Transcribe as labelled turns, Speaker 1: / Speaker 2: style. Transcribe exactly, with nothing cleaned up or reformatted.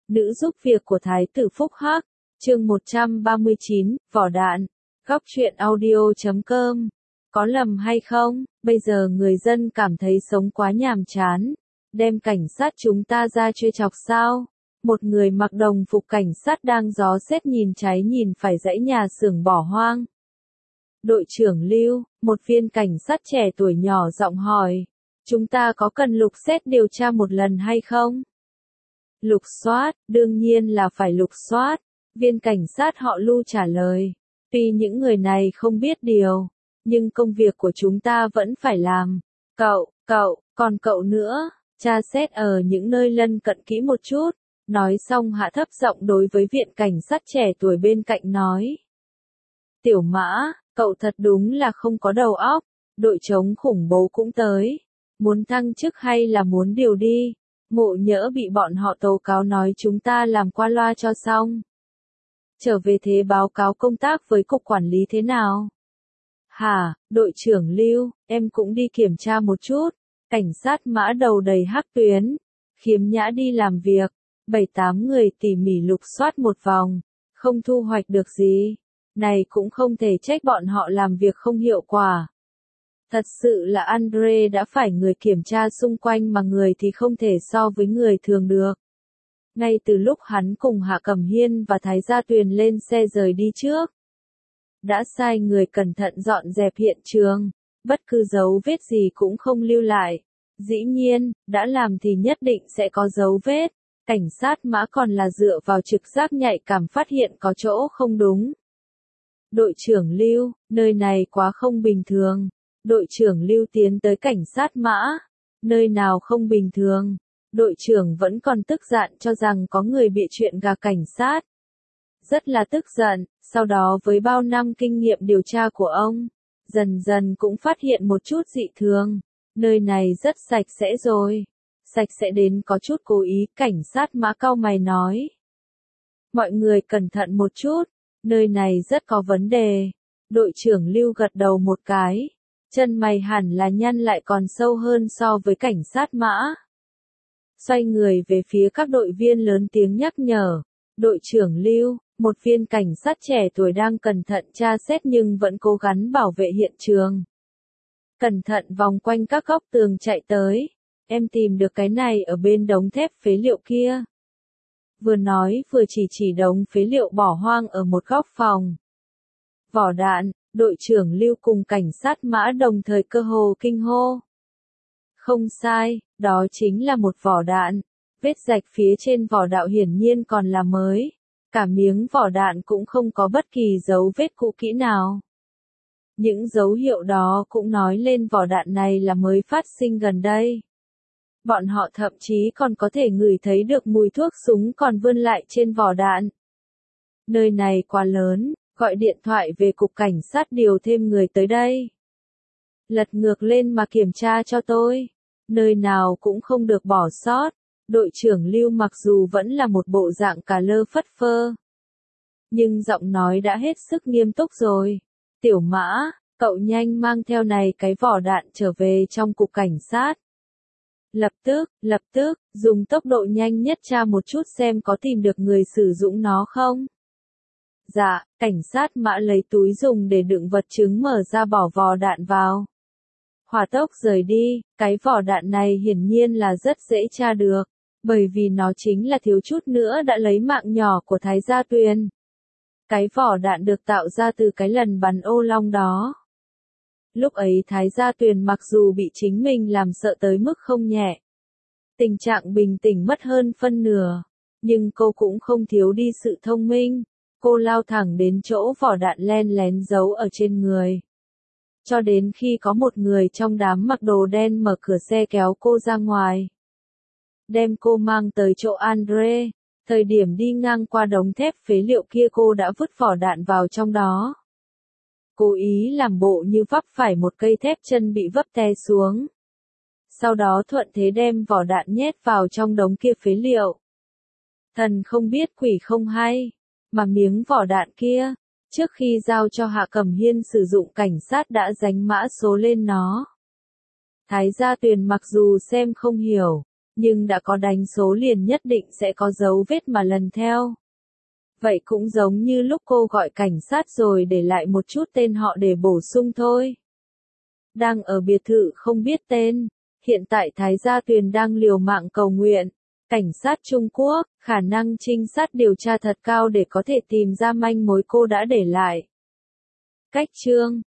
Speaker 1: Nữ giúp việc của Thái tử Phúc Hắc, chương một trăm ba mươi chín, vỏ đạn, góc truyện audio chấm com. Có lầm hay không, bây giờ người dân cảm thấy sống quá nhàm chán, đem cảnh sát chúng ta ra trêu chọc sao? Một người mặc đồng phục cảnh sát đang gió rét nhìn cháy nhìn phải dãy nhà xưởng bỏ hoang. Đội trưởng Lưu, một viên cảnh sát trẻ tuổi nhỏ giọng hỏi, chúng ta có cần lục xét điều tra một lần hay không? Lục soát, đương nhiên là phải lục soát, viên cảnh sát họ Lưu trả lời. Tuy những người này không biết điều, nhưng công việc của chúng ta vẫn phải làm. Cậu, cậu, còn cậu nữa, tra xét ở những nơi lân cận kỹ một chút. Nói xong hạ thấp giọng đối với viện cảnh sát trẻ tuổi bên cạnh nói. Tiểu Mã, cậu thật đúng là không có đầu óc, đội chống khủng bố cũng tới. Muốn thăng chức hay là muốn điều đi? Ngộ nhỡ bị bọn họ tố cáo nói chúng ta làm qua loa cho xong. Trở về thế báo cáo công tác với cục quản lý thế nào? Hả, đội trưởng Lưu, em cũng đi kiểm tra một chút. Cảnh sát Mã đầu đầy hắc tuyến. Khiếm nhã đi làm việc. Bảy tám người tỉ mỉ lục soát một vòng. Không thu hoạch được gì. Này cũng không thể trách bọn họ làm việc không hiệu quả. Thật sự là Andre đã phải người kiểm tra xung quanh mà người thì không thể so với người thường được. Ngay từ lúc hắn cùng Hạ Cẩm Hiên và Thái Gia Tuyền lên xe rời đi trước. Đã sai người cẩn thận dọn dẹp hiện trường, bất cứ dấu vết gì cũng không lưu lại. Dĩ nhiên, đã làm thì nhất định sẽ có dấu vết. Cảnh sát Mã còn là dựa vào trực giác nhạy cảm phát hiện có chỗ không đúng. Đội trưởng Lưu, nơi này quá không bình thường. Đội trưởng Lưu tiến tới cảnh sát Mã. Nơi nào không bình thường? Đội trưởng vẫn còn tức giận cho rằng có người bị chuyện gà cảnh sát. Rất là tức giận, sau đó với bao năm kinh nghiệm điều tra của ông, dần dần cũng phát hiện một chút dị thường. Nơi này rất sạch sẽ rồi. Sạch sẽ đến có chút cố ý, cảnh sát Mã cau mày nói. Mọi người cẩn thận một chút, nơi này rất có vấn đề. Đội trưởng Lưu gật đầu một cái. Chân mày hẳn là nhăn lại còn sâu hơn so với cảnh sát Mã. Xoay người về phía các đội viên lớn tiếng nhắc nhở. Đội trưởng Lưu, một viên cảnh sát trẻ tuổi đang cẩn thận tra xét nhưng vẫn cố gắng bảo vệ hiện trường. Cẩn thận vòng quanh các góc tường chạy tới. Em tìm được cái này ở bên đống thép phế liệu kia. Vừa nói vừa chỉ chỉ đống phế liệu bỏ hoang ở một góc phòng. Vỏ đạn, đội trưởng Lưu cùng cảnh sát Mã đồng thời cơ hồ kinh hô. Không sai, đó chính là một vỏ đạn. Vết rạch phía trên vỏ đạn hiển nhiên còn là mới. Cả miếng vỏ đạn cũng không có bất kỳ dấu vết cũ kỹ nào. Những dấu hiệu đó cũng nói lên vỏ đạn này là mới phát sinh gần đây. Bọn họ thậm chí còn có thể ngửi thấy được mùi thuốc súng còn vươn lại trên vỏ đạn. Nơi này quá lớn, gọi điện thoại về cục cảnh sát điều thêm người tới đây. Lật ngược lên mà kiểm tra cho tôi. Nơi nào cũng không được bỏ sót. Đội trưởng Lưu mặc dù vẫn là một bộ dạng cà lơ phất phơ. Nhưng giọng nói đã hết sức nghiêm túc rồi. Tiểu Mã, cậu nhanh mang theo này cái vỏ đạn trở về trong cục cảnh sát. Lập tức, lập tức, dùng tốc độ nhanh nhất tra một chút xem có tìm được người sử dụng nó không. Dạ, cảnh sát Mã lấy túi dùng để đựng vật chứng mở ra bỏ vỏ đạn vào. Hỏa tốc rời đi, cái vỏ đạn này hiển nhiên là rất dễ tra được, bởi vì nó chính là thiếu chút nữa đã lấy mạng nhỏ của Thái Gia Tuyền. Cái vỏ đạn được tạo ra từ cái lần bắn ô long đó. Lúc ấy Thái Gia Tuyền mặc dù bị chính mình làm sợ tới mức không nhẹ. Tình trạng bình tĩnh mất hơn phân nửa. Nhưng cô cũng không thiếu đi sự thông minh. Cô lao thẳng đến chỗ vỏ đạn len lén giấu ở trên người. Cho đến khi có một người trong đám mặc đồ đen mở cửa xe kéo cô ra ngoài. Đem cô mang tới chỗ Andre. Thời điểm đi ngang qua đống thép phế liệu kia cô đã vứt vỏ đạn vào trong đó. Cố ý làm bộ như vấp phải một cây thép chân bị vấp té xuống. Sau đó thuận thế đem vỏ đạn nhét vào trong đống kia phế liệu. Thần không biết quỷ không hay, mà miếng vỏ đạn kia, trước khi giao cho Hạ Cẩm Hiên sử dụng cảnh sát đã dán mã số lên nó. Thái Gia Tuyền mặc dù xem không hiểu, nhưng đã có đánh số liền nhất định sẽ có dấu vết mà lần theo. Vậy cũng giống như lúc cô gọi cảnh sát rồi để lại một chút tên họ để bổ sung thôi. Đang ở biệt thự không biết tên, hiện tại Thái Gia Tuyền đang liều mạng cầu nguyện. Cảnh sát Trung Quốc, khả năng trinh sát điều tra thật cao để có thể tìm ra manh mối cô đã để lại. Cách chương